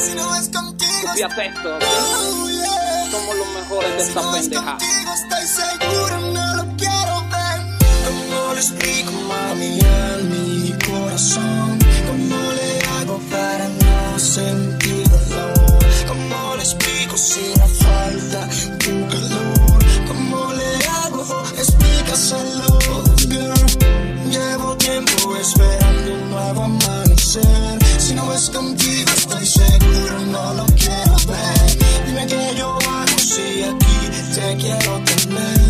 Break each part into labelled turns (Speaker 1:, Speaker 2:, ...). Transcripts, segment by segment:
Speaker 1: Si no es contigo,
Speaker 2: Fíjate esto, ¿ok? Somos los mejores de esta pendeja.
Speaker 1: Estoy seguro, no lo quiero ver. ¿Cómo le explico, mami, a mi corazón? ¿Cómo le hago para no sentir dolor? ¿Cómo le explico si me falta tu calor? ¿Cómo le hago? Explícaselo, girl. Llevo tiempo esperando un nuevo amanecer. Si no es contigo, estoy seguro, no lo quiero ver. Dime qué yo hago si aquí te quiero tener.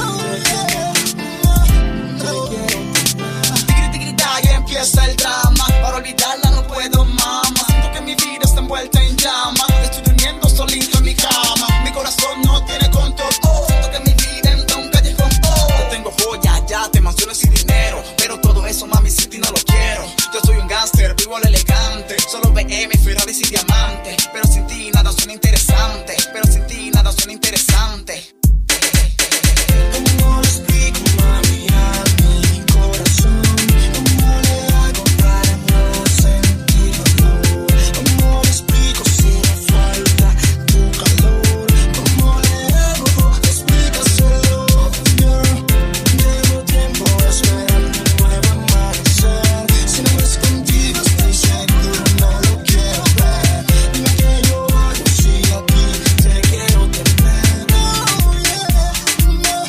Speaker 1: Y empieza el drama. Para olvidarla no puedo, mamá. Siento que mi vida está envuelta en llama. Estoy durmiendo solito en mi cama. Mi corazón no tiene control. Siento que mi vida entra en un callejón. Yo tengo joya, yates, mansiones y dinero, pero todo eso, mami, sin ti no lo quiero. Yo soy un gángster, vivo al elegante. Solo BM, Ferraris y diamantes. Pero sin ti nada suena interesante. Pero sin ti nada suena interesante. ¿Cómo le explico, mami, a mi corazón? ¿Cómo le hago para no sentir dolor? ¿Cómo le explico si me falta tu calor? ¿Cómo le hago? Explícaselo, girl. Llevo tiempo esperando un nuevo amanecer. Si no es contigo, estoy seguro, no lo quiero ver. Dime qué yo hago si aquí te quiero tener. Oh, yeah, no.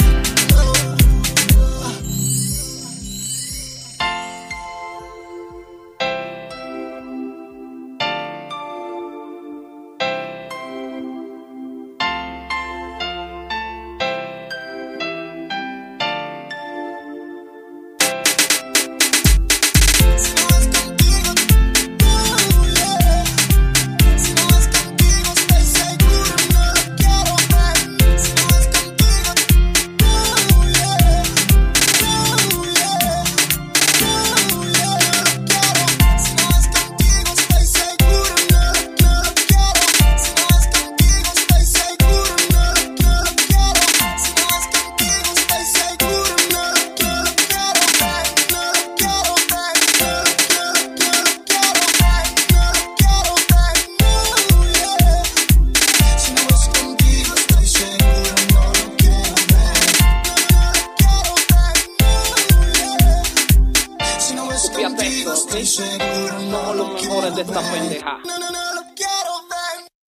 Speaker 1: Si no es contigo, oh, yeah. Si no es contigo, estoy seguro, no lo quiero ver. Si no es contigo, oh, yeah. Oh, yeah. Oh, yeah, no lo quiero. Si no es contigo, estoy seguro, no lo quiero. Si no es contigo, estoy seguro, no lo quiero. Si no es contigo, estoy seguro, no lo quiero ver. No lo quiero ver, no lo quiero ver, no lo quiero ver, no, yeah. Si no es contigo, estoy seguro, no lo quiero ver. No lo quiero ver, no, yeah. Si no es
Speaker 2: Fíjate
Speaker 1: contigo,
Speaker 2: esto, ¿ok?
Speaker 1: estoy seguro, no
Speaker 2: Somos
Speaker 1: lo
Speaker 2: los
Speaker 1: quiero
Speaker 2: mejores de esta
Speaker 1: ver.
Speaker 2: pendeja.
Speaker 1: No,